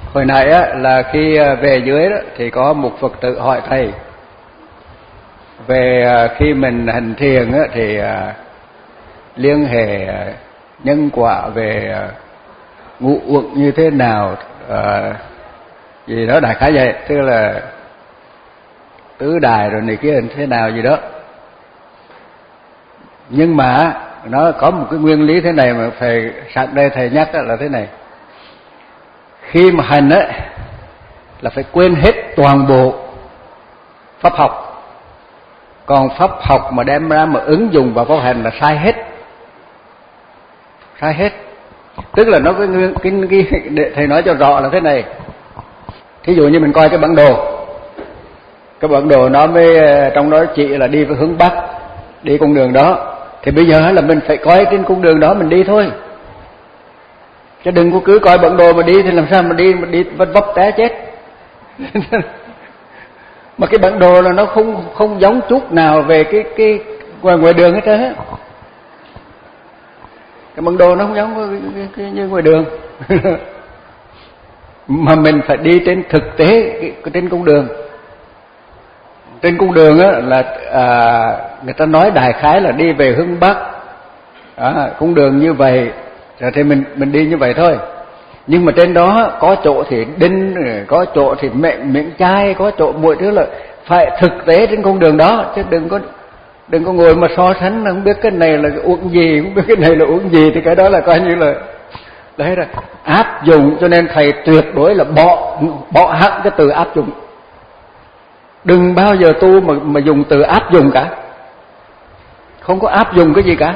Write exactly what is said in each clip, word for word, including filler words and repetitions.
Hồi nãy á, là khi về dưới đó, thì có một Phật tử hỏi thầy về khi mình hành thiền á, thì liên hệ nhân quả về ngũ uẩn như thế nào, à, gì đó đại khái vậy, tức là tứ đài rồi này kia thế nào gì đó. Nhưng mà nó có một cái nguyên lý thế này mà thầy sẵn đây thầy nhắc là thế này: khi mà hành á là phải quên hết toàn bộ pháp học, còn pháp học mà đem ra mà ứng dụng vào pháp hành là sai hết, sai hết. Tức là nó cái cái, cái, cái để thầy nói cho rõ là thế này. Thí dụ như mình coi cái bản đồ, cái bản đồ nó mới trong đó chỉ là đi với hướng bắc, đi con đường đó, thì bây giờ là mình phải coi trên con đường đó mình đi thôi, chứ đừng có cứ coi bản đồ mà đi thì làm sao mà đi mà đi vấp vấp té chết. Mà cái bản đồ là nó không không giống chút nào về cái cái ngoài ngoài đường hết trơn á. Cái bản đồ nó không giống cái, cái, cái, như ngoài đường. Mà mình phải đi trên thực tế cái, trên con đường. Trên con đường á là à, người ta nói đại khái là đi về hướng bắc, à, con đường như vậy rồi thì mình mình đi như vậy thôi. Nhưng mà trên đó có chỗ thì đinh, có chỗ thì mệnh miệng chai, có chỗ mọi thứ là phải thực tế trên con đường đó, chứ đừng có đừng có ngồi mà so sánh không biết cái này là uống gì, không biết cái này là uống gì, thì cái đó là coi như là đấy rồi áp dụng. Cho nên thầy tuyệt đối là bỏ bỏ hẳn cái từ áp dụng, đừng bao giờ tu mà mà dùng từ áp dụng cả, không có áp dụng cái gì cả,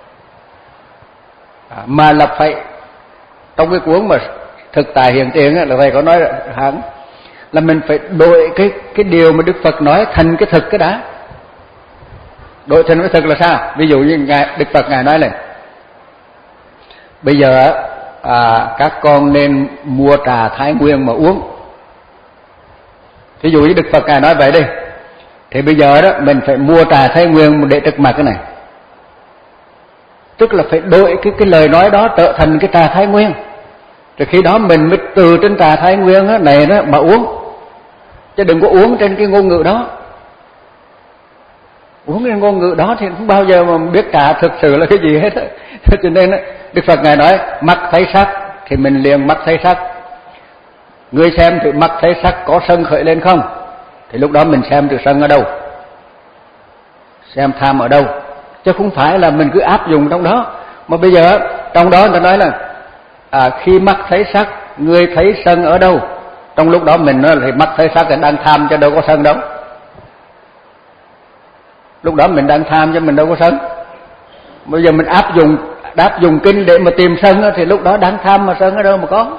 à, mà là phải trong cái cuốn mà thực tại hiện tiền á, là thầy có nói hẳn là mình phải đổi cái cái điều mà Đức Phật nói thành cái thực cái đã. Đổi thành cái thực là sao? Ví dụ như ngài Đức Phật ngài nói này: bây giờ à, các con nên mua trà Thái Nguyên mà uống. Ví dụ như Đức Phật ngài nói vậy đi, thì bây giờ đó mình phải mua trà Thái Nguyên để trước mặt cái này, tức là phải đổi cái cái lời nói đó trở thành cái trà Thái Nguyên, rồi khi đó mình mới từ trên trà Thái Nguyên đó, này đó mà uống, chứ đừng có uống trên cái ngôn ngữ đó. Uống trên ngôn ngữ đó thì không bao giờ mà biết trà thực sự là cái gì hết. Cho nên đó, Đức Phật ngài nói mắt thấy sắc thì mình liền mắt thấy sắc. Người xem thì mắt thấy sắc có sân khởi lên không, thì lúc đó mình xem từ sân ở đâu, xem tham ở đâu, chứ không phải là mình cứ áp dụng trong đó. Mà bây giờ trong đó người ta nói là à, khi mắt thấy sắc, người thấy sân ở đâu, trong lúc đó mình nói là mắt thấy sắc thì đang tham chứ đâu có sân đâu. Lúc đó mình đang tham chứ mình đâu có sân. Bây giờ mình áp dụng áp dụng kinh để mà tìm sân thì lúc đó đang tham mà sân ở đâu mà có.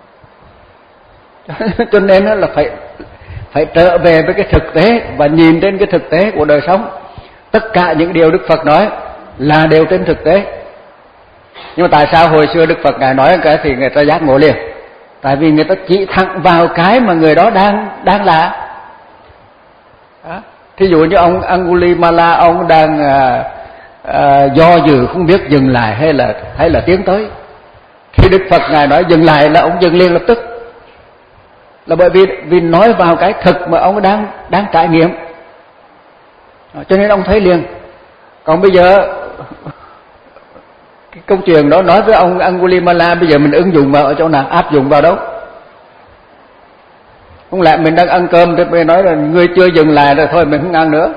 Cho nên là phải phải trở về với cái thực tế và nhìn trên cái thực tế của đời sống. Tất cả những điều Đức Phật nói là đều trên thực tế. Nhưng mà tại sao hồi xưa Đức Phật ngài nói cái thì người ta giác ngộ liền? Tại vì người ta chỉ thẳng vào cái mà người đó đang đang là. Đó. Thí dụ như ông Angulimala, ông đang à, à, do dự không biết dừng lại hay là hay là tiến tới, thì Đức Phật ngài nói dừng lại là ông dừng liền lập tức, là bởi vì vì nói vào cái thực mà ông đang đang trải nghiệm, cho nên ông thấy liền. Còn bây giờ cái câu chuyện đó nói với ông Angulimala, bây giờ mình ứng dụng vào ở chỗ nào, áp dụng vào đâu? Không lẽ mình đang ăn cơm thì mình nói là ngươi chưa dừng lại rồi thôi mình không ăn nữa.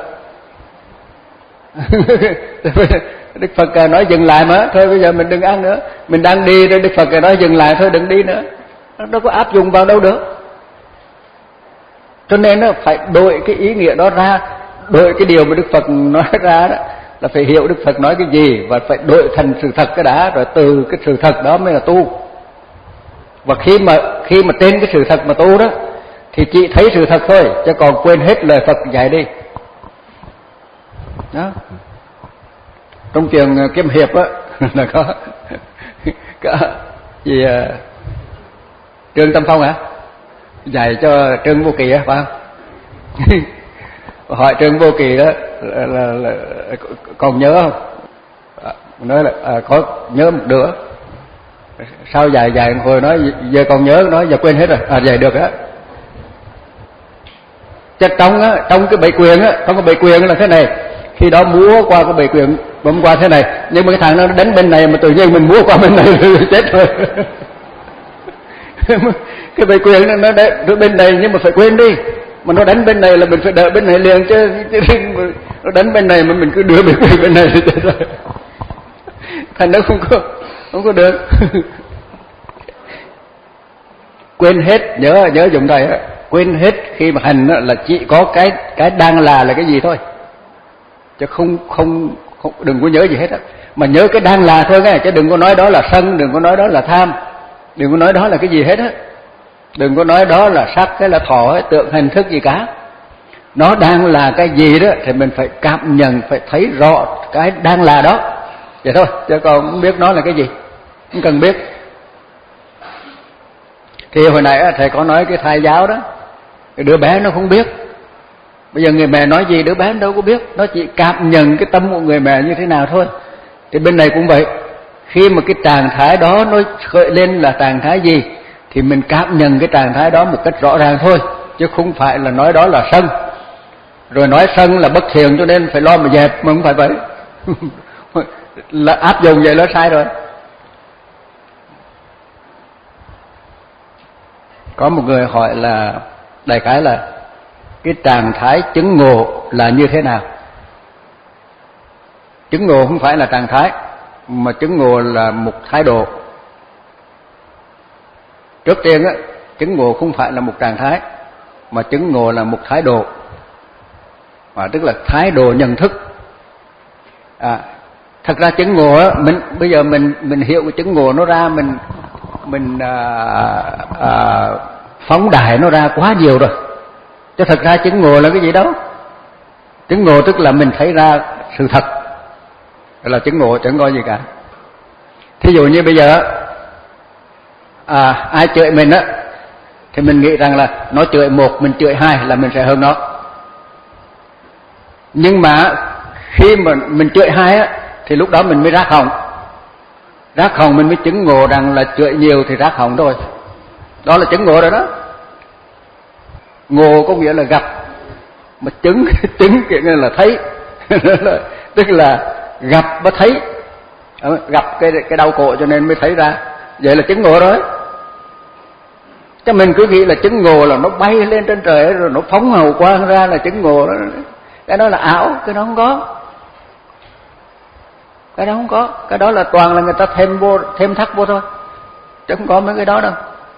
Đức Phật nói dừng lại mà, thôi bây giờ mình đừng ăn nữa. Mình đang đi rồi Đức Phật nói dừng lại thôi đừng đi nữa, nó đâu có áp dụng vào đâu được. Cho nên nó phải đổi cái ý nghĩa đó ra, đổi cái điều mà Đức Phật nói ra đó, là phải hiểu Đức Phật nói cái gì và phải đổi thành sự thật cái đã, rồi từ cái sự thật đó mới là tu. Và khi mà khi mà trên cái sự thật mà tu đó thì chỉ thấy sự thật thôi, chứ còn quên hết lời Phật dạy đi. Đó. Trong trường Kiếm Hiệp á là có, có gì à, Trương Tâm Phong hả? Dạy cho Trương Vô Kỳ á, phải không? Hỏi Trương Vô Kỳ đó là, là, là còn nhớ không? À, nói là à, có nhớ một đứa. Sau dài dài hồi nói giờ còn nhớ, nói giờ quên hết rồi. À vậy được á. Chắc trong á, trong cái bầy quyền á, trong cái bầy quyền là thế này, khi đó múa qua cái bầy quyền bấm qua thế này, nhưng mà cái thằng nó đánh bên này mà tự nhiên mình múa qua bên này thì chết rồi. Cái bầy quyền nó nó đánh bên này nhưng mà phải quên đi, mà nó đánh bên này là mình phải đợi bên này liền chứ, chứ nó đánh bên này mà mình cứ đưa bầy quyền bên này thì chết rồi. Thành nó không có không có được. Quên hết, nhớ nhớ dùng thầy á, quên hết khi mà hành là chỉ có cái cái đang là là cái gì thôi, chứ không không, không đừng có nhớ gì hết á, mà nhớ cái đang là thôi nghe, chứ đừng có nói đó là sân, đừng có nói đó là tham, đừng có nói đó là cái gì hết á, đừng có nói đó là sắc hay là thọ hay tượng hình thức gì cả. Nó đang là cái gì đó thì mình phải cảm nhận, phải thấy rõ cái đang là đó vậy thôi, chứ còn không biết nó là cái gì, không cần biết. Thì hồi nãy thầy có nói cái thai giáo đó, cái đứa bé nó không biết. Bây giờ người mẹ nói gì đứa bé nó đâu có biết, nó chỉ cảm nhận cái tâm của người mẹ như thế nào thôi. Thì bên này cũng vậy, khi mà cái trạng thái đó nó khởi lên là trạng thái gì thì mình cảm nhận cái trạng thái đó một cách rõ ràng thôi, chứ không phải là nói đó là sân, rồi nói sân là bất thiện cho nên phải lo mà dẹp, mà không phải vậy. Là áp dụng vậy là sai rồi. Có một người hỏi là đại khái là cái trạng thái chứng ngộ là như thế nào. Chứng ngộ không phải là trạng thái, mà chứng ngộ là một thái độ. Trước tiên á, chứng ngộ không phải là một trạng thái, mà chứng ngộ là một thái độ, và tức là thái độ nhận thức. À, thật ra chứng ngộ á, mình bây giờ mình mình hiểu cái chứng ngộ nó ra, mình mình à, à, phóng đại nó ra quá nhiều rồi. Chứ thật ra chứng ngộ là cái gì đó. Chứng ngộ tức là mình thấy ra sự thật, là chứng ngộ, chẳng có gì cả. Thí dụ như bây giờ à, ai chửi mình á, thì mình nghĩ rằng là nó chửi một, mình chửi hai là mình sẽ hơn nó. Nhưng mà khi mà mình chửi hai á, thì lúc đó mình mới rác họng. Rác họng mình mới chứng ngộ rằng là chửi nhiều thì rác họng rồi. Đó là chứng ngộ rồi đó. Ngộ có nghĩa là gặp, mà chứng chứng nghĩa là thấy. Tức là gặp mới thấy, gặp cái cái đau khổ cho nên mới thấy ra, vậy là chứng ngộ rồi. Chứ mình cứ nghĩ là chứng ngộ là nó bay lên trên trời rồi nó phóng hào quang ra là chứng ngộ đó. Cái đó là ảo, cái đó không có. Cái đó không có, cái đó là toàn là người ta thêm vô, thêm thắt vô thôi, chứ không có mấy cái đó đâu.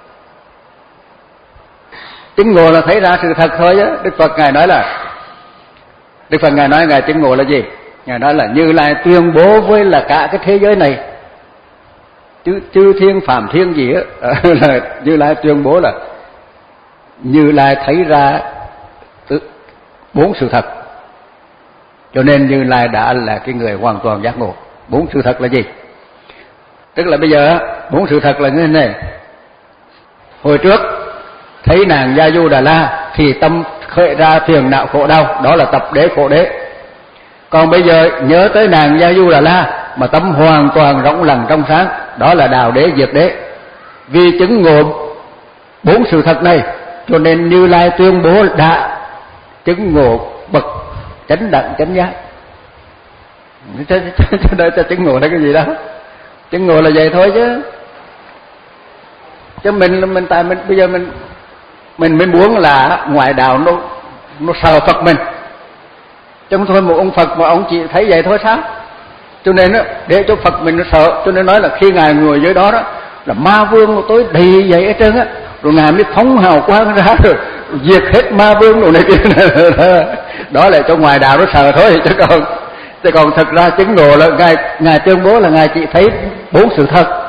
Chứng ngộ là thấy ra sự thật thôi á. Đức Phật Ngài nói là, Đức Phật Ngài nói Ngài chứng ngộ là gì? Ngài nói là Như Lai tuyên bố với là cả cái thế giới này, chứ chư thiên phạm thiên gì á, là Như Lai tuyên bố là Như Lai thấy ra bốn sự thật, cho nên Như Lai đã là cái người hoàn toàn giác ngộ. Bốn sự thật là gì? Tức là bây giờ bốn sự thật là như thế này. Hồi trước thấy nàng Gia Du Đà La thì tâm khởi ra phiền não khổ đau, đó là tập đế khổ đế. Còn bây giờ nhớ tới nàng Gia Du Đà La mà tâm hoàn toàn rộng lặng trong sáng, đó là đào đế diệt đế. Vì chứng ngộ bốn sự thật này, cho nên Như Lai tuyên bố đã chứng ngộ bậc chánh đẳng chánh giác. Cho đây cho chứng ngộ là cái gì đó? Chứng ngộ là vậy thôi chứ. Chứ mình mình tại mình bây giờ mình mình mới muốn là ngoại đạo nó nó sợ Phật mình. Chứ không thôi một ông Phật mà ông chỉ thấy vậy thôi sao? Cho nên đó, để cho Phật mình nó sợ, cho nên nói là khi Ngài ngồi dưới đó đó là ma vương của tôi đầy vậy hết trơn á, rồi Ngài mới phóng hào quang ra rồi diệt hết ma vương đồ này kia. Đó là cho ngoài đạo nó sợ thôi, chứ còn chứ còn thật ra chứng ngộ là Ngài Ngài tuyên bố là Ngài chỉ thấy bốn sự thật.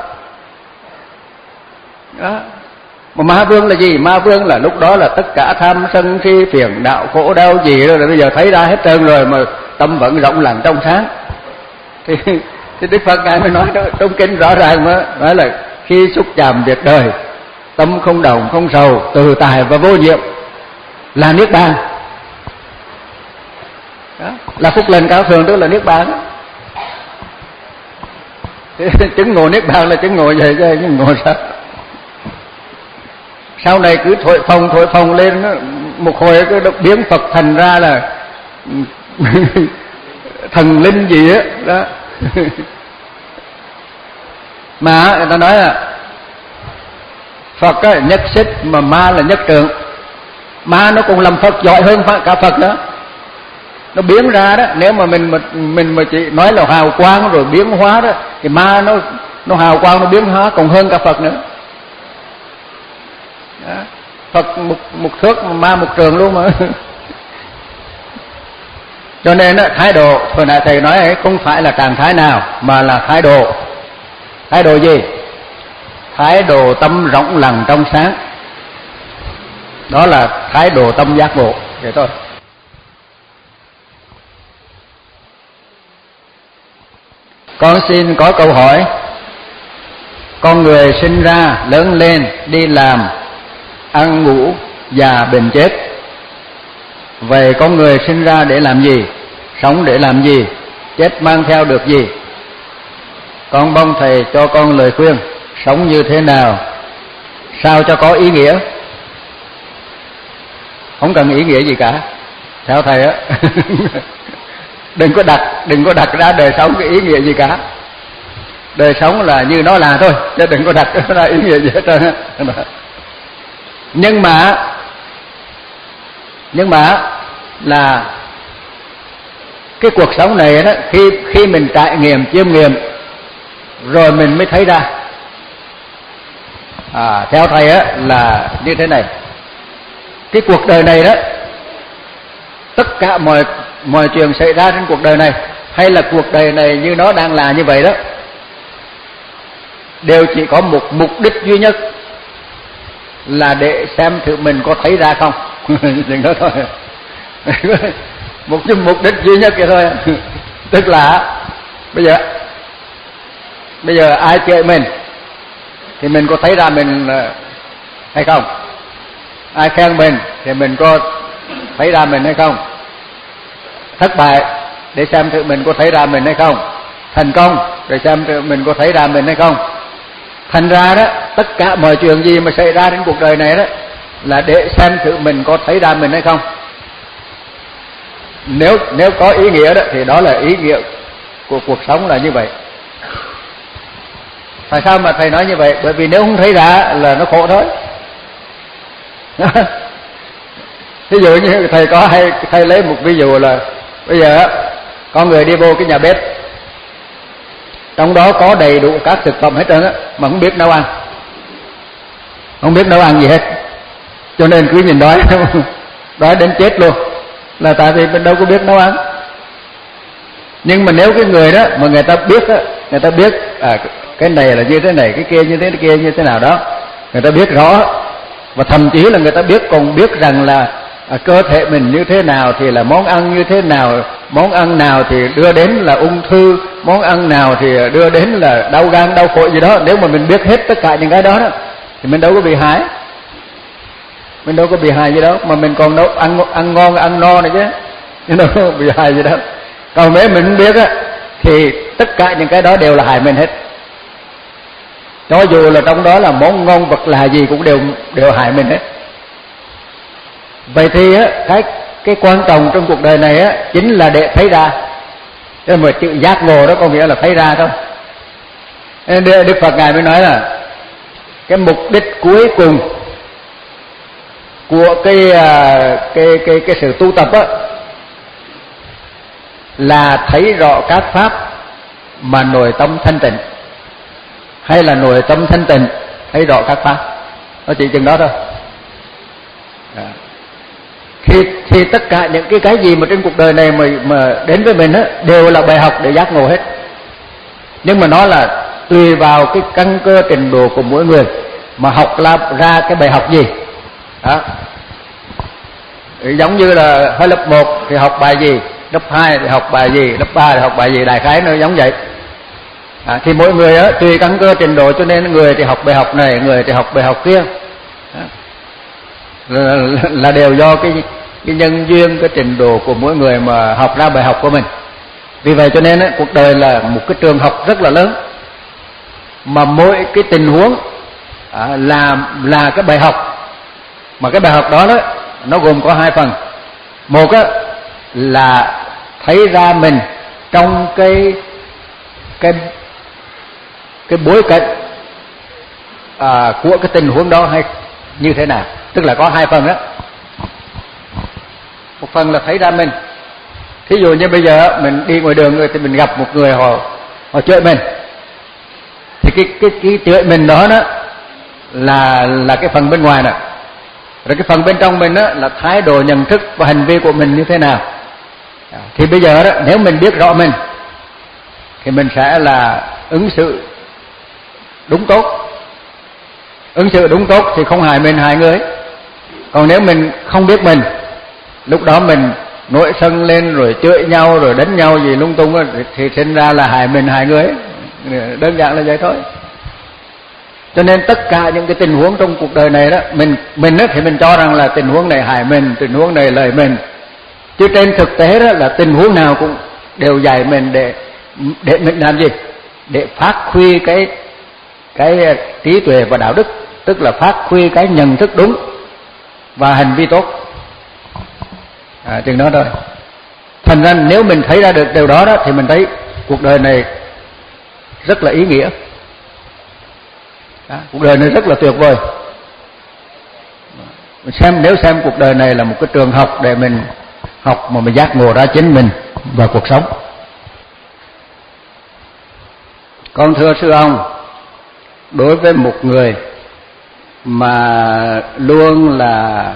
Đó. Mà ma vương là gì? Ma vương là lúc đó là tất cả tham sân si phiền não khổ đau gì đó, rồi bây giờ thấy ra hết trơn rồi mà tâm vẫn rộng lặng trong sáng. Thì, thì Đức Phật Ngài mới nói đó, trong kinh rõ ràng mà nói là khi xúc chạm việc đời, tâm không đồng không sầu, từ tài và vô nhiệm là niết bàn. Đó, là phúc lành cao thượng, tức là niết bàn. Chứng ngộ niết bàn là chứng ngộ vậy chứ chứng ngộ sao? Sau này cứ thổi phồng thổi phồng lên một hồi cứ được biến Phật thành ra là thần linh gì á đó, đó. Mà người ta nói là Phật á, nhất xích mà ma là nhất trượng. Ma nó cũng làm Phật giỏi hơn cả Phật nữa. Nó biến ra đó, nếu mà mình mà mình mà chỉ nói là hào quang rồi biến hóa đó, thì ma nó nó hào quang nó biến hóa còn hơn cả Phật nữa. Đó. Phật một một thước, ma một trường luôn mà. Cho nên đó, thái độ hồi nãy thầy nói ấy, không phải là trạng thái nào mà là thái độ. Thái độ gì? Thái độ tâm rộng lặng trong sáng. Đó là thái độ tâm giác ngộ vậy thôi. Con xin có câu hỏi. Con người sinh ra, lớn lên, đi làm, ăn ngủ, già bệnh chết. Vậy con người sinh ra để làm gì? Sống để làm gì? Chết mang theo được gì? Con mong thầy cho con lời khuyên. Sống như thế nào sao cho có ý nghĩa? Không cần ý nghĩa gì cả, theo thầy á. Đừng có đặt đừng có đặt ra đời sống cái ý nghĩa gì cả. Đời sống là như nó là thôi, chứ đừng có đặt ra ý nghĩa gì hết trơn. Nhưng mà nhưng mà là cái cuộc sống này đó, khi khi mình trải nghiệm chiêm nghiệm rồi mình mới thấy ra. À, theo thầy á là như thế này. Cái cuộc đời này đó, tất cả mọi mọi chuyện xảy ra trên cuộc đời này, hay là cuộc đời này như nó đang là như vậy đó, đều chỉ có một mục đích duy nhất, là để xem thử mình có thấy ra không. Chừng đó thôi. Một cái mục đích duy nhất vậy thôi. Tức là bây giờ bây giờ ai chửi mình thì mình có thấy ra mình hay không? Ai khen mình thì mình có thấy ra mình hay không? Thất bại để xem thử mình có thấy ra mình hay không? Thành công để xem thử mình có thấy ra mình hay không? Thành ra đó, tất cả mọi chuyện gì mà xảy ra trên cuộc đời này đó là để xem thử mình có thấy ra mình hay không. Nếu nếu có ý nghĩa đó thì đó là ý nghĩa của cuộc sống là như vậy. Tại sao mà thầy nói như vậy? Bởi vì nếu không thấy ra là nó khổ thôi. Ví dụ như thầy có hay thầy lấy một ví dụ là bây giờ có người đi vô cái nhà bếp, trong đó có đầy đủ các thực phẩm hết trơn á, mà không biết nấu ăn, không biết nấu ăn gì hết, cho nên cứ nhìn đói, đói đến chết luôn, là tại vì mình đâu có biết nấu ăn. Nhưng mà nếu cái người đó mà người ta biết á, người ta biết à, cái này là như thế này, cái kia như thế kia như thế nào đó, người ta biết rõ, và thậm chí là người ta biết còn biết rằng là à, cơ thể mình như thế nào thì là món ăn như thế nào, món ăn nào thì đưa đến là ung thư, món ăn nào thì đưa đến là đau gan đau phổi gì đó. Nếu mà mình biết hết tất cả những cái đó, đó thì mình đâu có bị hại, mình đâu có bị hại gì đâu, mà mình còn đâu ăn ăn ngon ăn no này chứ, chứ đâu có bị hại gì đâu. Còn nếu mình không biết á thì tất cả những cái đó đều là hại mình hết. Cho dù là trong đó là món ngon vật là gì cũng đều đều hại mình hết. Vậy thì á, cái cái quan trọng trong cuộc đời này á chính là để thấy ra. Cái mà chữ giác ngộ đó có nghĩa là thấy ra thôi. Nên Đức Phật ngài mới nói là cái mục đích cuối cùng của cái cái cái cái sự tu tập á là thấy rõ các pháp mà nội tâm thanh tịnh, hay là nội tâm thanh tịnh thấy rõ các pháp. Nó chỉ chừng đó thôi. À. Thì, thì tất cả những cái cái gì mà trên cuộc đời này mà, mà đến với mình á đều là bài học để giác ngộ hết. Nhưng mà nó là tùy vào cái căn cơ trình độ của mỗi người mà học ra cái bài học gì. Đó. Giống như là hơi lớp một thì học bài gì, lớp hai thì học bài gì, lớp ba thì học bài gì, đại khái nó giống vậy. À, thì mỗi người á tùy căn cơ trình độ cho nên người thì học bài học này, người thì học bài học kia. Đó. Là, là đều do cái cái nhân duyên, cái trình độ của mỗi người mà học ra bài học của mình. Vì vậy cho nên á, cuộc đời là một cái trường học rất là lớn. mà mỗi cái tình huống à, là là cái bài học, mà cái bài học đó đó nó gồm có hai phần. Một á, là thấy ra mình trong cái cái cái bối cảnh à, của cái tình huống đó hay như thế nào, tức là có hai phần đó. Một phần là thấy ra mình, thí dụ như bây giờ mình đi ngoài đường rồi thì mình gặp một người họ họ chửi mình, thì cái cái cái chửi mình đó đó là là cái phần bên ngoài nè, rồi cái phần bên trong mình đó là thái độ, nhận thức và hành vi của mình như thế nào. Thì bây giờ đó, nếu mình biết rõ mình thì mình sẽ là ứng xử đúng tốt. Ứng xử đúng tốt thì không hại mình hại người. Còn nếu mình không biết mình, lúc đó mình nổi sân lên rồi chửi nhau rồi đánh nhau gì lung tung đó, thì sinh ra là hại mình hại người. Đơn giản là vậy thôi. Cho nên tất cả những cái tình huống trong cuộc đời này đó, mình mình đó thì mình cho rằng là tình huống này hại mình, tình huống này lợi mình. Chứ trên thực tế đó là tình huống nào cũng đều dạy mình để để mình làm gì? Để phát huy cái cái trí tuệ và đạo đức, tức là phát huy cái nhận thức đúng và hành vi tốt. À, chừng đó thôi. Thành ra nếu mình thấy ra được điều đó đó thì mình thấy cuộc đời này rất là ý nghĩa. Đó, cuộc đời này rất là tuyệt vời. Xem nếu xem cuộc đời này là một cái trường học để mình học mà mình giác ngộ ra chính mình và cuộc sống. Con thưa sư ông, đối với một người mà luôn là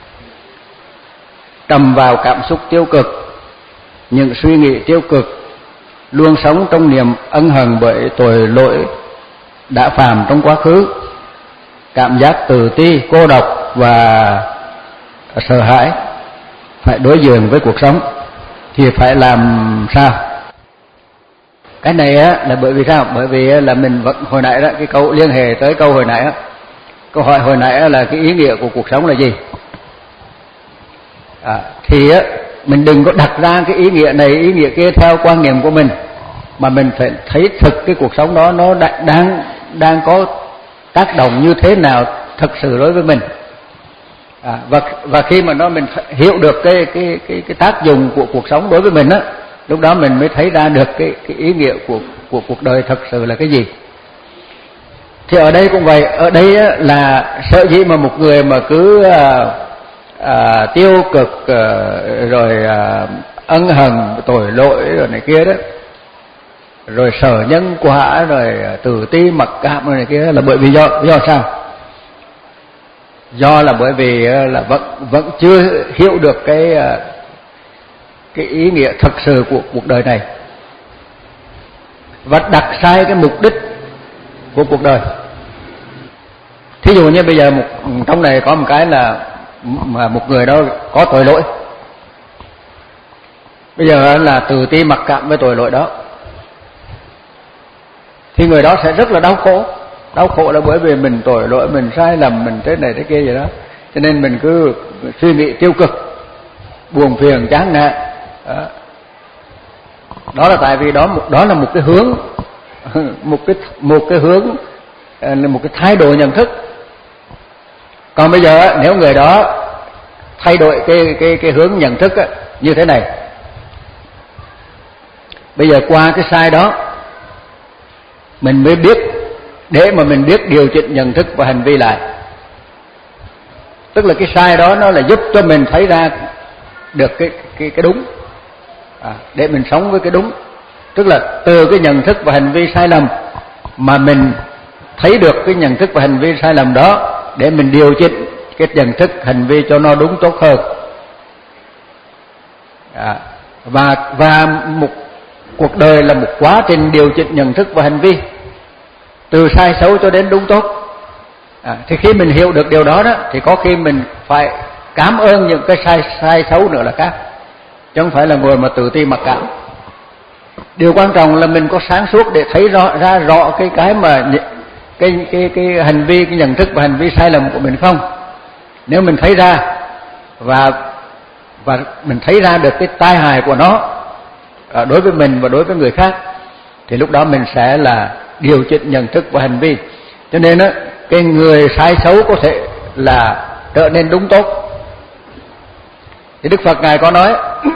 trầm vào cảm xúc tiêu cực, những suy nghĩ tiêu cực, luôn sống trong niềm ân hận bởi tội lỗi đã phạm trong quá khứ, cảm giác tự ti, cô độc và sợ hãi phải đối diện với cuộc sống, thì phải làm sao? Cái này á là bởi vì sao? Bởi vì là mình vẫn hồi nãy đó, cái câu liên hệ tới câu hồi nãy á, câu hỏi hồi nãy là cái ý nghĩa của cuộc sống là gì? À, thì á mình đừng có đặt ra cái ý nghĩa này ý nghĩa kia theo quan niệm của mình, mà mình phải thấy thực cái cuộc sống đó nó đang đang có tác động như thế nào thực sự đối với mình. À, và và khi mà nó mình hiểu được cái cái cái cái tác dụng của cuộc sống đối với mình á, lúc đó mình mới thấy ra được cái cái ý nghĩa của của cuộc đời thật sự là cái gì. Thì ở đây cũng vậy, ở đây á, là sở dĩ mà một người mà cứ à, à, tiêu cực à, rồi à, ân hận tội lỗi rồi này kia đó, rồi sợ nhân quả, rồi tự ti mặc cảm rồi này kia, là bởi vì do do sao? Do là bởi vì là vẫn vẫn chưa hiểu được cái cái ý nghĩa thật sự của cuộc đời này, và đặt sai cái mục đích của cuộc đời. Thí dụ như bây giờ một trong này có một cái là mà một người đó có tội lỗi, bây giờ là tự ti mặc cảm với tội lỗi đó, thì người đó sẽ rất là đau khổ. Đau khổ là bởi vì mình tội lỗi, mình sai lầm, mình thế này thế kia vậy đó, cho nên mình cứ suy nghĩ tiêu cực, buồn phiền, chán nản. Đó. Đó là tại vì đó đó là một cái hướng, một cái một cái hướng, một cái thái độ nhận thức. Còn bây giờ nếu người đó thay đổi cái cái cái hướng nhận thức á, như thế này, bây giờ qua cái sai đó mình mới biết, để mà mình biết điều chỉnh nhận thức và hành vi lại. Tức là cái sai đó nó là giúp cho mình thấy ra được cái cái cái đúng, à, để mình sống với cái đúng. Tức là từ cái nhận thức và hành vi sai lầm mà mình thấy được cái nhận thức và hành vi sai lầm đó, để mình điều chỉnh cái nhận thức hành vi cho nó đúng tốt hơn. À, và và một cuộc đời là một quá trình điều chỉnh nhận thức và hành vi, từ sai xấu cho đến đúng tốt. À, thì khi mình hiểu được điều đó đó, thì có khi mình phải cảm ơn những cái sai sai xấu nữa là khác, chứ không phải là người mà tự ti mặc cảm. Điều quan trọng là mình có sáng suốt để thấy rõ ra rõ cái cái mà cái cái cái hành vi, cái nhận thức và hành vi sai lầm của mình không. Nếu mình thấy ra và và mình thấy ra được cái tai hại của nó đối với mình và đối với người khác, thì lúc đó mình sẽ là điều chỉnh nhận thức và hành vi. Cho nên á, cái người sai xấu có thể là trở nên đúng tốt. Thì Đức Phật Ngài có nói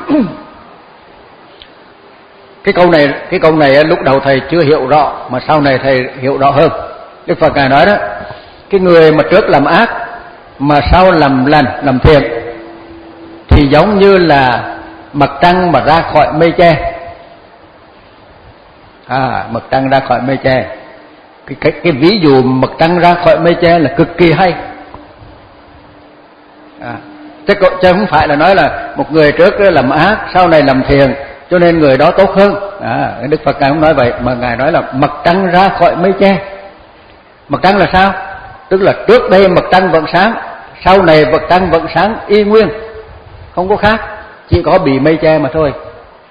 cái câu này, cái câu này lúc đầu thầy chưa hiểu rõ, mà sau này thầy hiểu rõ hơn. Đức Phật Ngài nói đó, cái người mà trước làm ác mà sau làm lành, làm thiện thì giống như là mặt trăng mà ra khỏi mây che. À, mặt trăng ra khỏi mây che. Cái, cái, cái ví dụ mặt trăng ra khỏi mây che là cực kỳ hay. À, chứ, chứ không phải là nói là một người trước làm ác sau này làm thiện cho nên người đó tốt hơn. À, Đức Phật Ngài không nói vậy, mà Ngài nói là mặt trăng ra khỏi mây che. Mặt trăng là sao? Tức là trước đây mặt trăng vẫn sáng, sau này mặt trăng vẫn sáng y nguyên, không có khác, chỉ có bị mây che mà thôi.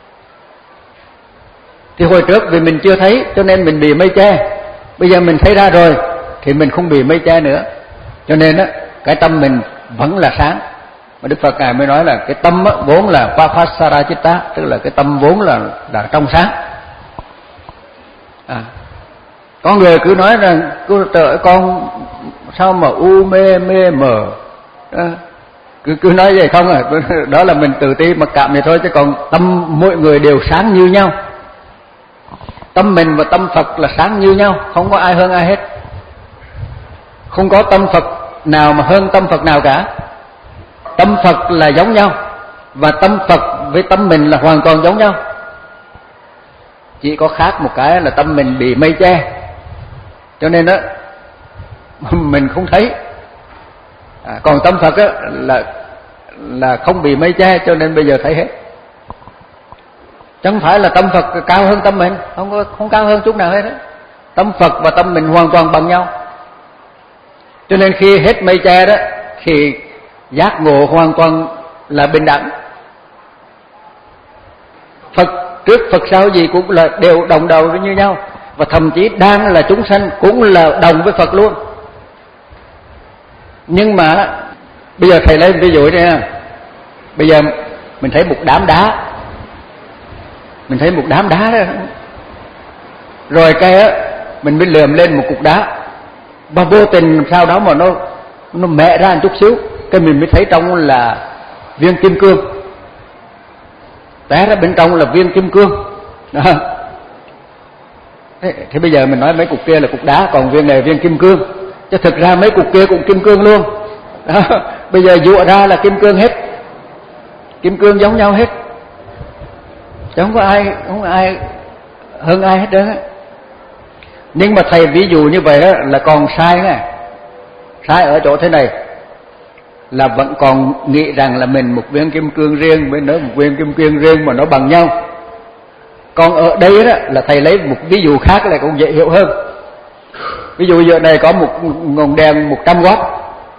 Thì hồi trước vì mình chưa thấy cho nên mình bị mây che, bây giờ mình thấy ra rồi thì mình không bị mây che nữa. Cho nên á, cái tâm mình vẫn là sáng. Mà Đức Phật Ngài mới nói là cái tâm á, vốn là Papasara Chitta, tức là cái tâm vốn là là trong sáng. À, có người cứ nói rằng cô trời con sao mà u mê mê mờ, à, cứ cứ nói vậy không à. Đó là mình tự ti mặc cảm vậy thôi, chứ còn tâm mỗi người đều sáng như nhau. Tâm mình và tâm Phật là sáng như nhau, không có ai hơn ai hết. Không có tâm Phật nào mà hơn tâm Phật nào cả. Tâm Phật là giống nhau, và tâm Phật với tâm mình là hoàn toàn giống nhau. Chỉ có khác một cái là tâm mình bị mây che, cho nên đó mình không thấy. À, còn tâm Phật á, là là không bị mây che, cho nên bây giờ thấy hết. Chẳng phải là tâm Phật cao hơn tâm mình, không có không cao hơn chút nào hết đó. Tâm Phật và tâm mình hoàn toàn bằng nhau. Cho nên khi hết mây che đó thì giác ngộ hoàn toàn là bình đẳng. Phật trước Phật sau gì cũng là đều đồng đầu với như nhau, và thậm chí đang là chúng sanh cũng là đồng với Phật luôn. Nhưng mà bây giờ thầy lấy ví dụ đây nha. Bây giờ mình thấy một đám đá, mình thấy một đám đá đó, rồi cái á mình mới lườm lên một cục đá, và vô tình sau đó mà nó nó mẹ ra một chút xíu, cái mình mới thấy trong là viên kim cương, té ra bên trong là viên kim cương đó. Thế, thế bây giờ mình nói mấy cục kia là cục đá, còn viên này là viên kim cương, chứ thực ra mấy cục kia cũng kim cương luôn đó. Bây giờ dụa ra là kim cương hết, kim cương giống nhau hết, chứ không có ai không có ai hơn ai hết đó. Nhưng mà thầy ví dụ như vậy đó là còn sai nè. Sai ở chỗ thế này, là vẫn còn nghĩ rằng là mình một viên kim cương riêng, bên đó một viên kim cương riêng mà nó bằng nhau. Còn ở đây đó là thầy lấy một ví dụ khác là cũng dễ hiểu hơn. Ví dụ giờ này có một ngọn đèn một trăm oát,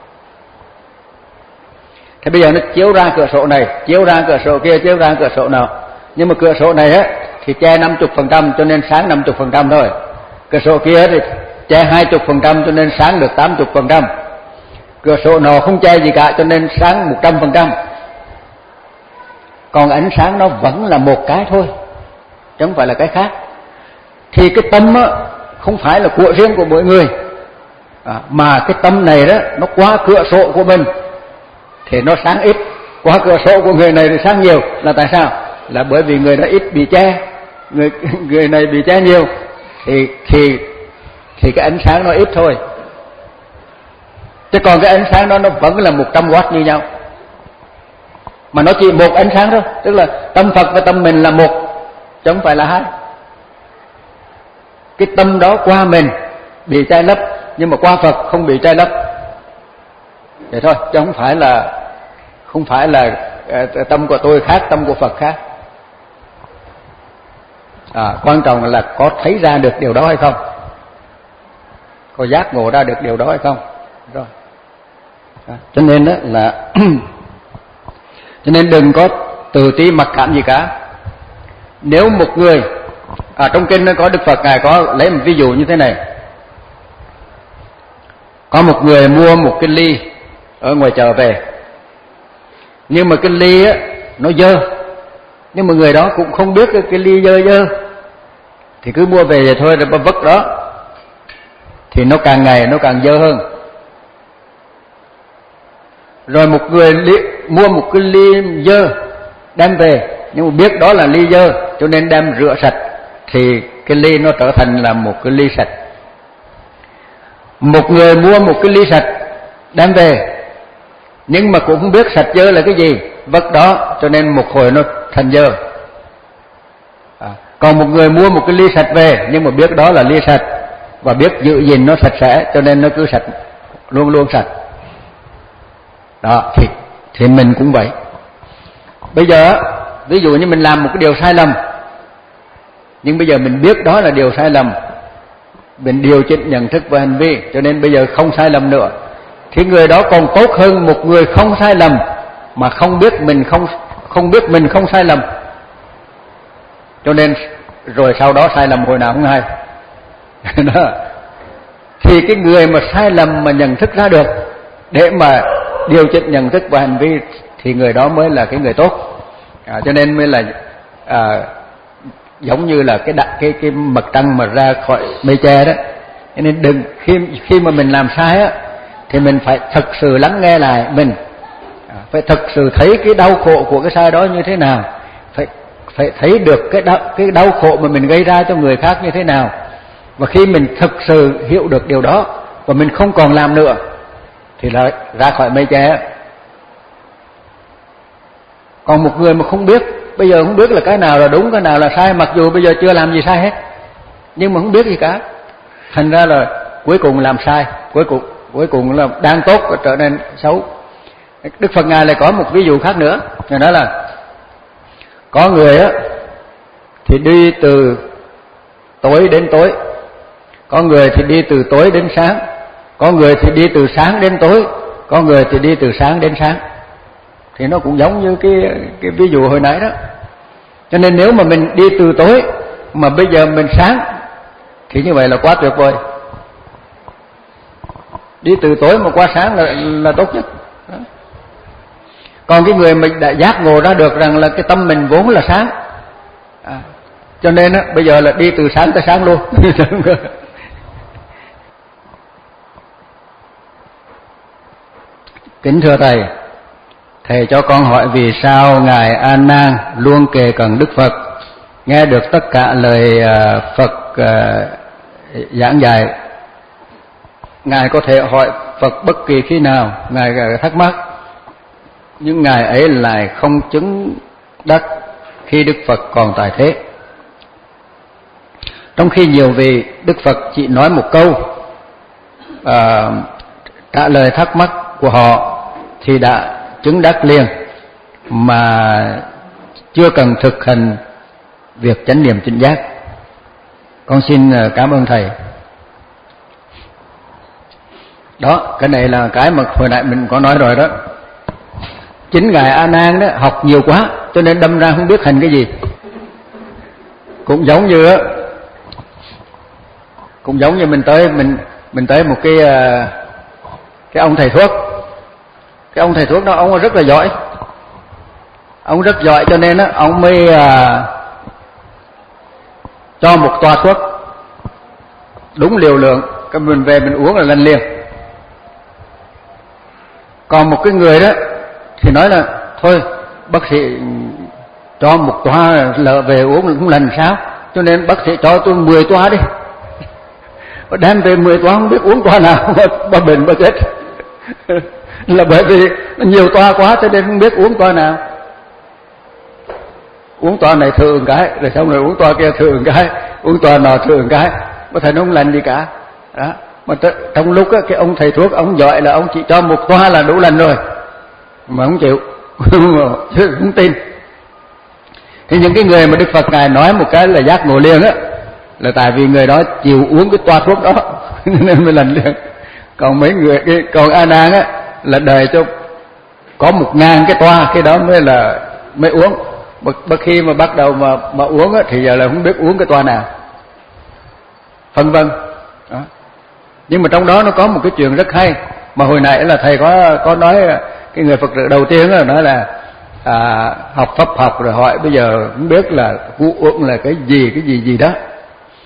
thì bây giờ nó chiếu ra cửa sổ này, chiếu ra cửa sổ kia, chiếu ra cửa sổ nào. Nhưng mà cửa sổ này á thì che năm mươi phần trăm cho nên sáng năm mươi phần trăm thôi. Cửa sổ kia thì che hai mươi phần trăm cho nên sáng được tám mươi phần trăm. Cửa sổ nào không che gì cả cho nên sáng một trăm phần trăm. Còn ánh sáng nó vẫn là một cái thôi, chứ không phải là cái khác. Thì cái tâm á, không phải là của riêng của mỗi người, à, mà cái tâm này đó nó qua cửa sổ của mình thì nó sáng ít, qua cửa sổ của người này thì sáng nhiều. Là tại sao? Là bởi vì người đó ít bị che, người người này bị che nhiều, thì thì thì cái ánh sáng nó ít thôi. Chứ còn cái ánh sáng đó nó vẫn là một trăm oát như nhau, mà nó chỉ một ánh sáng thôi. Tức là tâm Phật và tâm mình là một, chứ không phải là hai. Cái tâm đó qua mình bị che lấp, nhưng mà qua Phật không bị che lấp. Vậy thôi, chứ không phải là không phải là tâm của tôi khác, tâm của Phật khác. À, quan trọng là có thấy ra được điều đó hay không, có giác ngộ ra được điều đó hay không. Rồi. À, cho nên đó là cho nên đừng có tự ti mặc cảm gì cả. Nếu một người ở à, trong kinh nó có Đức Phật Ngài có lấy một ví dụ như thế này. Có một người mua một cái ly ở ngoài chợ về, nhưng mà cái ly á nó dơ, nhưng mà người đó cũng không biết cái ly dơ dơ, thì cứ mua về vậy thôi rồi vứt đó, thì nó càng ngày nó càng dơ hơn. Rồi một người li, mua một cái ly dơ đem về, nhưng mà biết đó là ly dơ cho nên đem rửa sạch, thì cái ly nó trở thành là một cái ly sạch. Một người mua một cái ly sạch đem về, nhưng mà cũng không biết sạch dơ là cái gì, vứt đó cho nên một hồi nó thành dơ. À, còn một người mua một cái ly sạch về nhưng mà biết đó là ly sạch và biết giữ gìn nó sạch sẽ cho nên nó cứ sạch, luôn luôn sạch. Đó, thì, thì mình cũng vậy. Bây giờ ví dụ như mình làm một cái điều sai lầm, nhưng bây giờ mình biết đó là điều sai lầm, mình điều chỉnh nhận thức và hành vi cho nên bây giờ không sai lầm nữa, thì người đó còn tốt hơn một người không sai lầm mà không biết mình không không biết mình không sai lầm, cho nên rồi sau đó sai lầm hồi nào không hay. Đó. Thì cái người mà sai lầm mà nhận thức ra được để mà điều chỉnh nhận thức và hành vi thì người đó mới là cái người tốt. À, cho nên mới là à, giống như là cái đặt cái cái mặt trăng mà ra khỏi mây che đó. Cho nên đừng khi khi mà mình làm sai á thì mình phải thực sự lắng nghe lại mình, à, phải thực sự thấy cái đau khổ của cái sai đó như thế nào, phải phải thấy được cái đau, cái đau khổ mà mình gây ra cho người khác như thế nào. Và khi mình thực sự hiểu được điều đó và mình không còn làm nữa thì là ra khỏi mây che. Còn một người mà không biết, bây giờ không biết là cái nào là đúng, cái nào là sai, mặc dù bây giờ chưa làm gì sai hết, nhưng mà không biết gì cả, thành ra là cuối cùng làm sai, cuối cùng cuối cùng là đang tốt trở nên xấu. Đức Phật Ngài lại có một ví dụ khác nữa, Ngài nói là có người á thì đi từ tối đến tối, có người thì đi từ tối đến sáng, có người thì đi từ sáng đến tối, có người thì đi từ sáng đến sáng. Thì nó cũng giống như cái cái ví dụ hồi nãy đó. Cho nên nếu mà mình đi từ tối mà bây giờ mình sáng thì như vậy là quá tuyệt vời. Đi từ tối mà qua sáng là là tốt nhất. Đó. Còn cái người mình đã giác ngộ ra được rằng là cái tâm mình vốn là sáng, à, cho nên á bây giờ là đi từ sáng tới sáng luôn. Kính thưa thầy, thầy cho con hỏi vì sao ngài A Nan luôn kề cận Đức Phật, nghe được tất cả lời Phật giảng dạy, ngài có thể hỏi Phật bất kỳ khi nào ngài thắc mắc, nhưng ngài ấy lại không chứng đắc khi Đức Phật còn tại thế. Trong khi nhiều vị Đức Phật chỉ nói một câu à, trả lời thắc mắc của họ thì đã chứng đắc liền mà chưa cần thực hành việc chánh niệm tỉnh giác. Con xin cảm ơn thầy. Đó, cái này là cái mà hồi nãy mình có nói rồi đó. Chính ngài A Nan đó học nhiều quá cho nên đâm ra không biết hành cái gì. Cũng giống như cũng giống như mình tới mình mình tới một cái cái ông thầy thuốc. Cái ông thầy thuốc đó ông rất là giỏi. Ông rất giỏi cho nên đó, ông mới à, cho một toa thuốc đúng liều lượng, cái mình về mình uống là lần liền. Còn một cái người đó thì nói là thôi bác sĩ cho một toa lỡ về uống cũng lần sao, cho nên bác sĩ cho tôi mười toa đi. Đem về mười toa không biết uống toa nào, bà bệnh bà chết. Là bởi vì nhiều toa quá cho nên không biết uống toa nào. Uống toa này thường cái, rồi xong rồi uống toa kia thường cái, uống toa nọ thường cái, có thể nó không lành gì cả. Đó. Mà t- trong lúc á, cái ông thầy thuốc ông giỏi là ông chỉ cho một toa là đủ lành rồi, mà không chịu, không tin. Thì những cái người mà Đức Phật ngài nói một cái là giác ngộ liền á, là tại vì người đó chịu uống cái toa thuốc đó nên mới lành liền. Còn mấy người cái còn A Nan á là đời cho có một ngàn cái toa, cái đó mới là mới uống. Bất khi mà bắt đầu mà mà uống á thì giờ là không biết uống cái toa nào, phân vân. Đó. Nhưng mà trong đó nó có một cái chuyện rất hay mà hồi nãy là thầy có có nói, cái người Phật tử đầu tiên đó nói là à, học pháp học rồi hỏi bây giờ không biết là uống là cái gì cái gì gì đó.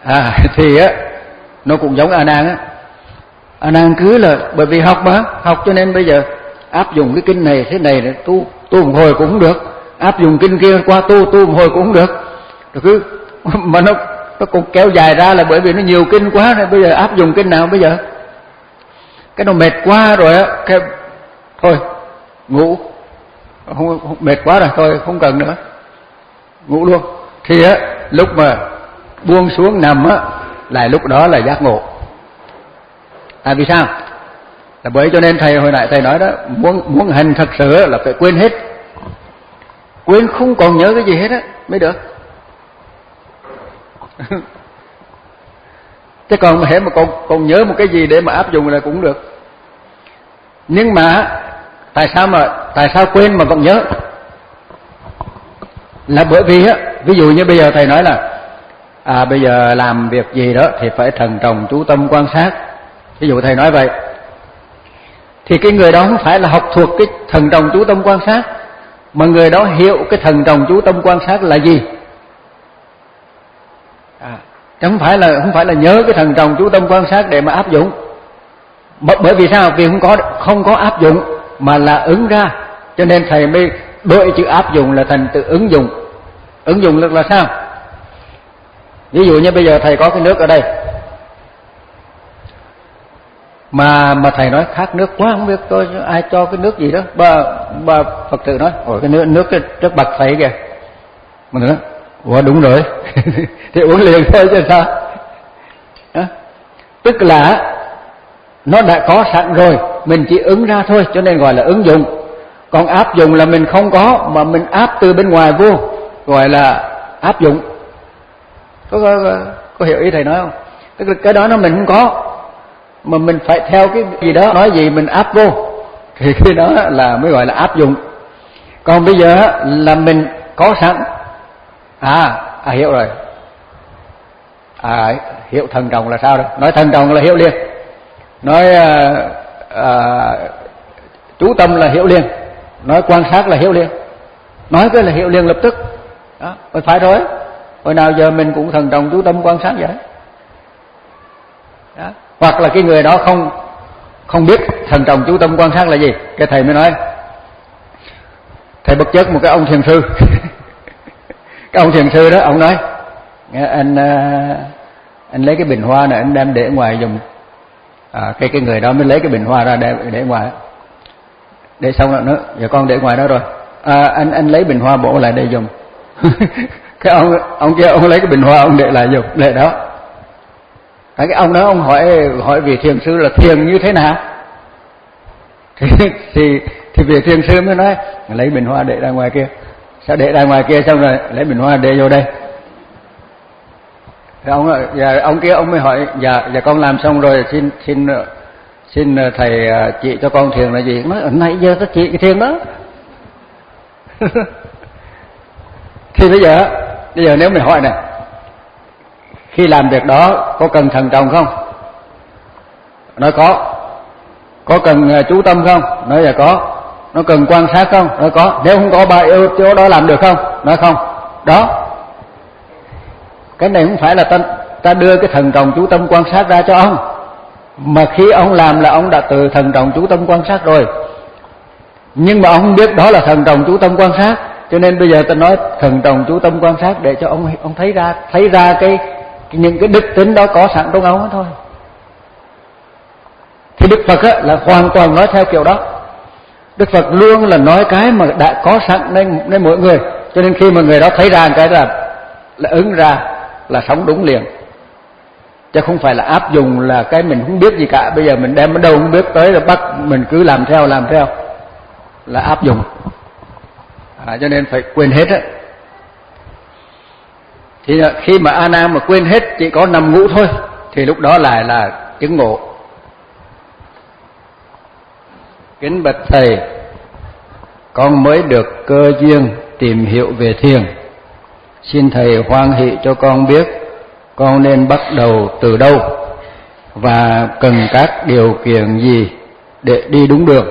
À thì á nó cũng giống A Nan á. A Nan cứ là bởi vì học mà, học cho nên bây giờ áp dụng cái kinh này thế này để tu tu một hồi cũng không được, áp dụng kinh kia qua tu tu một hồi cũng không được. Rồi cứ mà nó nó cũng kéo dài ra là bởi vì nó nhiều kinh quá rồi, bây giờ áp dụng kinh nào bây giờ? Cái nó mệt quá rồi á, cái thôi ngủ, không, không mệt quá rồi thôi không cần nữa, ngủ luôn. Thì á lúc mà buông xuống nằm á, lại lúc đó là giác ngộ. Tại vì sao? Là bởi cho nên thầy hồi nãy thầy nói đó, muốn muốn hành thật sự là phải quên hết, quên không còn nhớ cái gì hết á mới được. Chứ còn hễ mà còn còn nhớ một cái gì để mà áp dụng là cũng được. Nhưng mà tại sao mà tại sao quên mà vẫn nhớ? Là bởi vì á, ví dụ như bây giờ thầy nói là à bây giờ làm việc gì đó thì phải thần trọng chú tâm quan sát. Ví dụ thầy nói vậy, thì cái người đó không phải là học thuộc cái thần trọng chú tâm quan sát, mà người đó hiểu cái thần trọng chú tâm quan sát là gì. À, chứ không phải là không phải là nhớ cái thần trọng chú tâm quan sát để mà áp dụng. Bởi vì sao? Vì không có không có áp dụng mà là ứng ra, cho nên thầy mới đổi chữ áp dụng là thành từ ứng dụng. Ứng dụng lực là sao? Ví dụ như bây giờ thầy có cái nước ở đây, mà mà thầy nói khát nước quá, không biết tôi ai cho cái nước gì đó, ba ba Phật tử nói ôi cái nước nước cái trước bạc thầy kìa, mình nói ủa đúng rồi thì uống liền thôi chứ sao. Đó. Tức là nó đã có sẵn rồi, mình chỉ ứng ra thôi, cho nên gọi là ứng dụng. Còn áp dụng là mình không có mà mình áp từ bên ngoài vô, gọi là áp dụng. Có, có, có hiểu ý thầy nói không? Tức là cái đó nó mình không có, mà mình phải theo cái gì đó nói gì mình áp vô, thì cái đó là mới gọi là áp dụng. Còn bây giờ là mình có sẵn, à, à hiểu rồi, à hiểu thần trọng là sao đó? Nói thần trọng là hiểu liền, nói à, à, chú tâm là hiểu liền, nói quan sát là hiểu liền, nói cái là hiểu liền lập tức. Đó, phải rồi. Hồi nào giờ mình cũng thần trọng chú tâm quan sát vậy. Đó. Hoặc là cái người đó không không biết thần trọng chú tâm quan sát là gì, cái thầy mới nói, thầy bất chợt một cái ông thiền sư cái ông thiền sư đó, ông nói anh anh lấy cái bình hoa này anh đem để ngoài dùng. À, cái cái người đó mới lấy cái bình hoa ra để để ngoài, để xong rồi nữa, giờ con để ngoài đó rồi. À, anh anh lấy bình hoa bổ lại để dùng. Cái ông ông kia ông lấy cái bình hoa ông để lại dùng để đó. Cái cái ông đó ông hỏi hỏi vị thiền sư là thiền như thế nào, thì thì, thì vị thiền sư mới nói lấy bình hoa để ra ngoài kia. Sao để ra ngoài kia xong rồi lấy bình hoa để vô đây. Thì ông giờ ông kia ông mới hỏi dạ dạ con làm xong rồi xin xin xin thầy chỉ cho con thiền là gì. Nói nãy giờ ta chỉ cái thiền đó. Thì bây giờ bây giờ nếu mình hỏi này, khi làm việc đó có cần thần trọng không? Nói có. Có cần chú tâm không? Nói là có. Nó cần quan sát không? Nói có. Nếu không có bà yêu chỗ đó làm được không? Nói không. Đó. Cái này không phải là ta, ta đưa cái thần trọng chú tâm quan sát ra cho ông, mà khi ông làm là ông đã từ thần trọng chú tâm quan sát rồi. Nhưng mà ông không biết đó là thần trọng chú tâm quan sát, cho nên bây giờ ta nói thần trọng chú tâm quan sát để cho ông ông thấy ra thấy ra cái, cái những cái đức tính đó có sẵn trong ông đó thôi. Thì Đức Phật á, là hoàn toàn nói theo kiểu đó. Đức Phật luôn là nói cái mà đã có sẵn nên nên mỗi người, cho nên khi mà người đó thấy ra cái là là ứng ra, là sống đúng liền, chứ không phải là áp dụng là cái mình không biết gì cả. Bây giờ mình đem ở đâu không biết tới là bắt mình cứ làm theo làm theo là áp dụng. À, cho nên phải quên hết á. Thì khi mà A Nan mà quên hết chỉ có nằm ngủ thôi thì lúc đó lại là chứng ngộ. Kính bạch thầy, con mới được cơ duyên tìm hiểu về thiền, xin thầy hoan hỷ cho con biết con nên bắt đầu từ đâu và cần các điều kiện gì để đi đúng đường.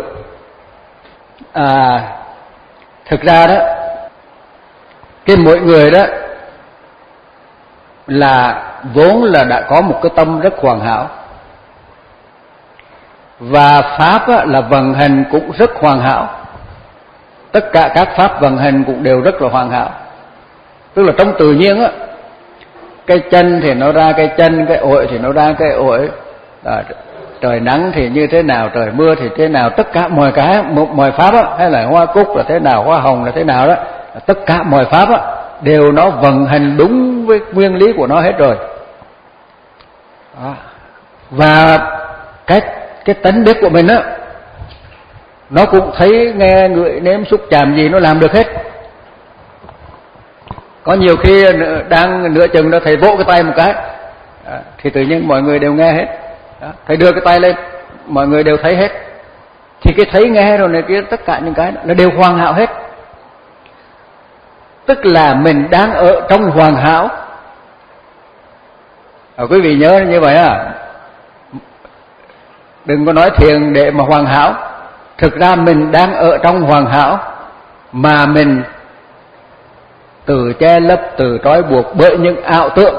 À, thực ra đó, cái mỗi người đó là vốn là đã có một cái tâm rất hoàn hảo, và pháp á, là vận hành cũng rất hoàn hảo. Tất cả các pháp vận hành cũng đều rất là hoàn hảo. Tức là trong tự nhiên á, cái chân thì nó ra cái chân, cái ổi thì nó ra cái ổi, à, trời nắng thì như thế nào, trời mưa thì thế nào, tất cả mọi cái, mọi pháp á, hay là hoa cúc là thế nào, hoa hồng là thế nào đó, tất cả mọi pháp á đều nó vận hành đúng với nguyên lý của nó hết rồi. Đó. Và cái cái tánh biết của mình á, nó cũng thấy nghe ngửi nếm xúc chạm gì nó làm được hết. Có nhiều khi đang nửa chừng nó thầy vỗ cái tay một cái, à, thì tự nhiên mọi người đều nghe hết. Đó. Thầy đưa cái tay lên, mọi người đều thấy hết. Thì cái thấy nghe rồi này kia, tất cả những cái đó, nó đều hoàn hảo hết. Tức là mình đang ở trong hoàn hảo. À, quý vị nhớ như vậy à, đừng có nói thiền để mà hoàn hảo. Thực ra mình đang ở trong hoàn hảo, mà mình từ che lấp, từ trói buộc bởi những ảo tượng,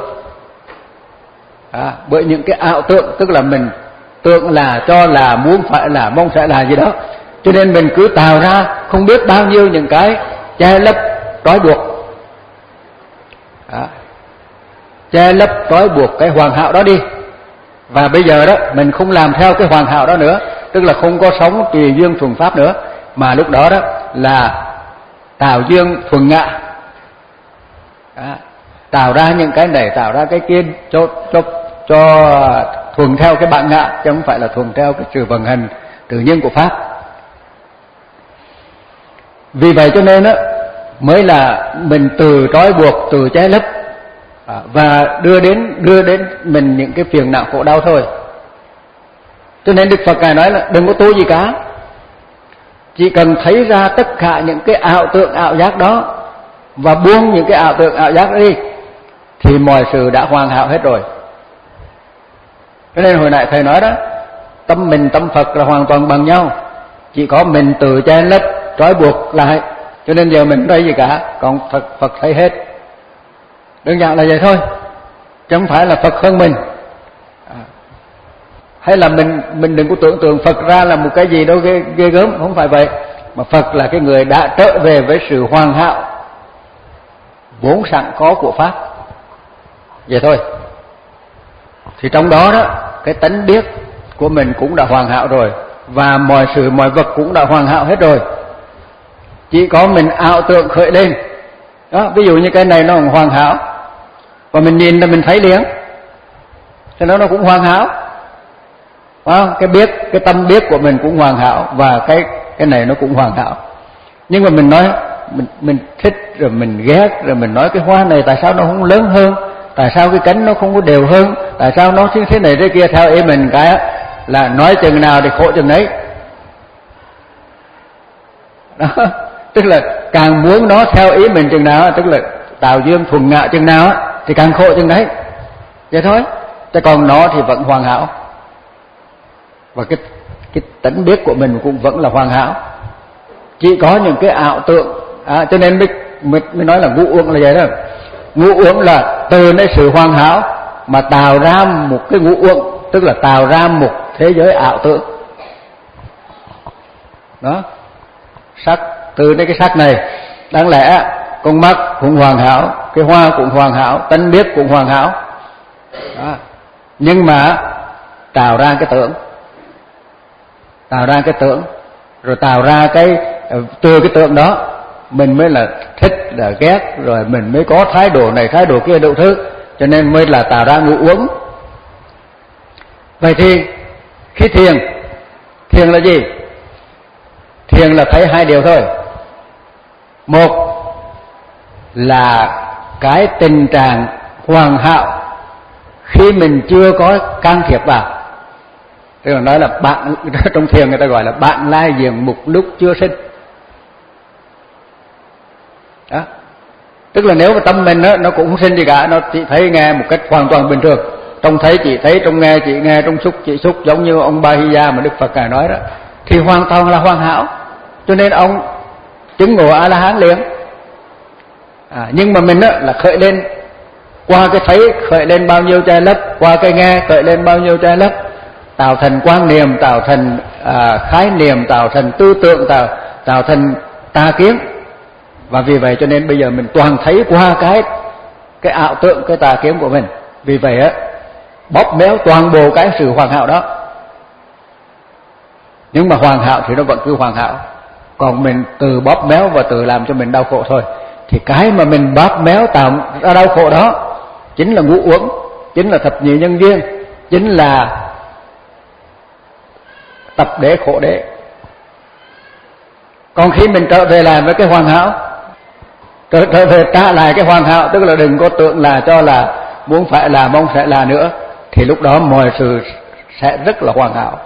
à, bởi những cái ảo tượng. Tức là mình tưởng là, cho là, muốn phải là, mong sẽ là gì đó, cho nên mình cứ tạo ra không biết bao nhiêu những cái che lấp trói buộc, à, che lấp trói buộc cái hoàn hảo đó đi. Và bây giờ đó mình không làm theo cái hoàn hảo đó nữa, tức là không có sống tùy duyên thuần pháp nữa, mà lúc đó đó là tạo duyên thuần ngã, à, tạo ra những cái này, tạo ra cái kia cho cho cho thuần theo cái bản ngã, chứ không phải là thuần theo cái sự vận hành tự nhiên của pháp. Vì vậy cho nên đó mới là mình từ trói buộc, từ che lấp, à, và đưa đến đưa đến mình những cái phiền não khổ đau thôi. Cho nên Đức Phật Ngài nói là đừng có tu gì cả, chỉ cần thấy ra tất cả những cái ảo tượng ảo giác đó và buông những cái ảo tượng ảo giác đó đi, thì mọi sự đã hoàn hảo hết rồi. Cho nên hồi nãy thầy nói đó, tâm mình tâm Phật là hoàn toàn bằng nhau, chỉ có mình tự che lấp trói buộc lại, cho nên giờ mình không thấy gì cả, còn Phật, Phật thấy hết. Đơn giản là vậy thôi, chứ không phải là Phật hơn mình, à, hay là mình mình đừng có tưởng tượng Phật ra là một cái gì đâu ghê, ghê gớm, không phải vậy. Mà Phật là cái người đã trở về với sự hoàn hảo vốn sẵn có của pháp, vậy thôi. Thì trong đó đó, cái tánh biết của mình cũng đã hoàn hảo rồi, và mọi sự mọi vật cũng đã hoàn hảo hết rồi, chỉ có mình ảo tưởng khởi lên đó. Ví dụ như cái này nó hoàn hảo, và mình nhìn là mình thấy liền, cho nó nó cũng hoàn hảo. Đó, cái biết, cái tâm biết của mình cũng hoàn hảo, và cái cái này nó cũng hoàn hảo. Nhưng mà mình nói mình mình thích rồi mình ghét, rồi mình nói cái hoa này tại sao nó không lớn hơn, tại sao cái cánh nó không có đều hơn, tại sao nó thế này thế kia, theo ý mình cái là nói chừng nào thì khổ chừng ấy. Đó, tức là càng muốn nó theo ý mình chừng nào, tức là tạo duyên thuần ngã chừng nào thì càng khổ chừng đấy, vậy thôi. Chứ còn nó thì vẫn hoàn hảo, và cái cái tánh biết của mình cũng vẫn là hoàn hảo, chỉ có những cái ảo tượng, à, cho nên mới, mới mới nói là ngũ uẩn là vậy đó. Ngũ uẩn là từ nơi sự hoàn hảo mà tạo ra một cái ngũ uẩn, tức là tạo ra một thế giới ảo tượng đó. Sắc, từ đây cái sắc này đáng lẽ con mắt cũng hoàn hảo, cái hoa cũng hoàn hảo, tánh biết cũng hoàn hảo đó. Nhưng mà tạo ra cái tưởng, tạo ra cái tưởng, rồi tạo ra cái, từ cái tưởng đó mình mới là thích là ghét, rồi mình mới có thái độ này thái độ kia đủ thứ, cho nên mới là tạo ra ngũ uẩn. Vậy thì khi thiền, thiền là gì? Thiền là thấy hai điều thôi. Một là cái tình trạng hoàn hảo khi mình chưa có can thiệp vào, tức là nói là bạn, trong thiền người ta gọi là bạn lai diện mục lúc chưa sinh đó. Tức là nếu mà tâm mình đó, nó cũng không sinh gì cả, nó chỉ thấy nghe một cách hoàn toàn bình thường, trong thấy chỉ thấy, trong nghe chỉ nghe, trong xúc chỉ xúc, giống như ông Bahiya mà Đức Phật Ngài nói đó, thì hoàn toàn là hoàn hảo, cho nên ông chứng ngộ A La Hán liền. À, nhưng mà mình đó là khởi lên qua cái thấy khởi lên bao nhiêu che lấp, qua cái nghe khởi lên bao nhiêu che lấp, tạo thành quan niệm, tạo thành à, khái niệm, tạo thành tư tưởng, tạo tạo thành tà kiến. Và vì vậy cho nên bây giờ mình toàn thấy qua cái cái ảo tượng, cái tà kiến của mình. Vì vậy á, bóp méo toàn bộ cái sự hoàn hảo đó. Nhưng mà hoàn hảo thì nó vẫn cứ hoàn hảo, còn mình từ bóp méo và tự làm cho mình đau khổ thôi. Thì cái mà mình bóp méo tạo ra đau khổ đó chính là ngũ uẩn, chính là thập nhị nhân duyên, chính là tập đế khổ đế. Còn khi mình trở về lại với cái hoàn hảo, trở, trở về trả lại cái hoàn hảo, tức là đừng có tưởng là cho là muốn phải là mong sẽ là nữa, thì lúc đó mọi sự sẽ rất là hoàn hảo.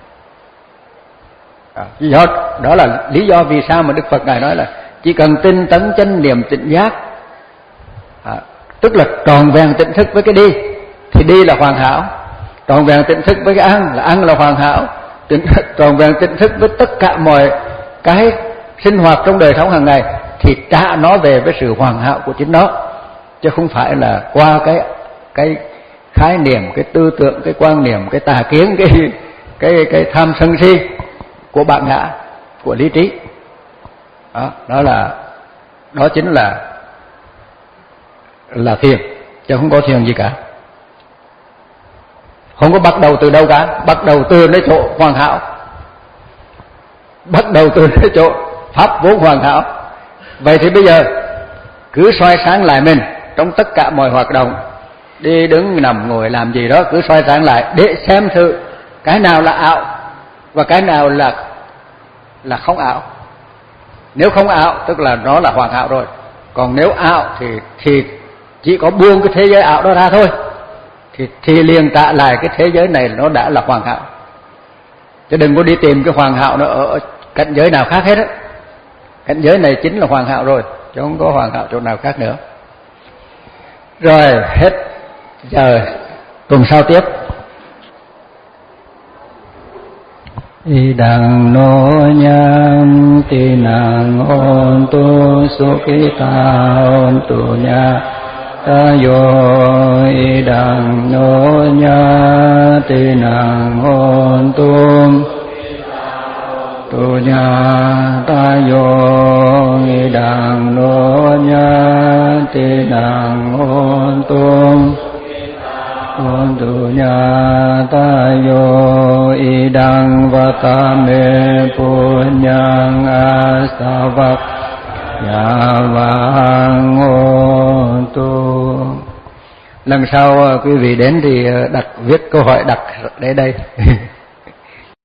Do đó là lý do vì sao mà Đức Phật ngài nói là chỉ cần tinh tấn chánh niệm tỉnh giác, à, tức là tròn vẹn tỉnh thức với cái đi thì đi là hoàn hảo, tròn vẹn tỉnh thức với cái ăn là ăn là hoàn hảo, tròn vẹn tỉnh thức với tất cả mọi cái sinh hoạt trong đời sống hàng ngày thì trả nó về với sự hoàn hảo của chính nó, chứ không phải là qua cái cái khái niệm, cái tư tưởng, cái quan niệm, cái tà kiến, cái cái cái tham sân si của bản ngã, của lý trí. Đó, đó là đó chính là là thiền, chứ không có thiền gì cả. Không có bắt đầu từ đâu cả, bắt đầu từ nơi chỗ hoàn hảo, bắt đầu từ nơi chỗ pháp vốn hoàn hảo. Vậy thì bây giờ cứ soi sáng lại mình trong tất cả mọi hoạt động, đi đứng nằm ngồi làm gì đó, cứ soi sáng lại để xem thử cái nào là ảo và cái nào là là không ảo. Nếu không ảo tức là nó là hoàn hảo rồi, còn nếu ảo thì thì chỉ có buông cái thế giới ảo đó ra thôi, thì thì liền trả lại cái thế giới này nó đã là hoàn hảo. Chứ đừng có đi tìm cái hoàn hảo nó ở cảnh giới nào khác hết á. Cảnh giới này chính là hoàn hảo rồi, chứ không có hoàn hảo chỗ nào khác nữa. Rồi hết giờ, tuần sau tiếp. Idang no nham ti nang on tu sukita on tu nya ta yo idang no nya ti nang on tu tu nya ta yo idang no nya ti nang on tu on tu nya ta yo idang vatame punyang asavak yavang on tu. Lần sau quý vị đến thì đặt viết câu hỏi đặt để đây.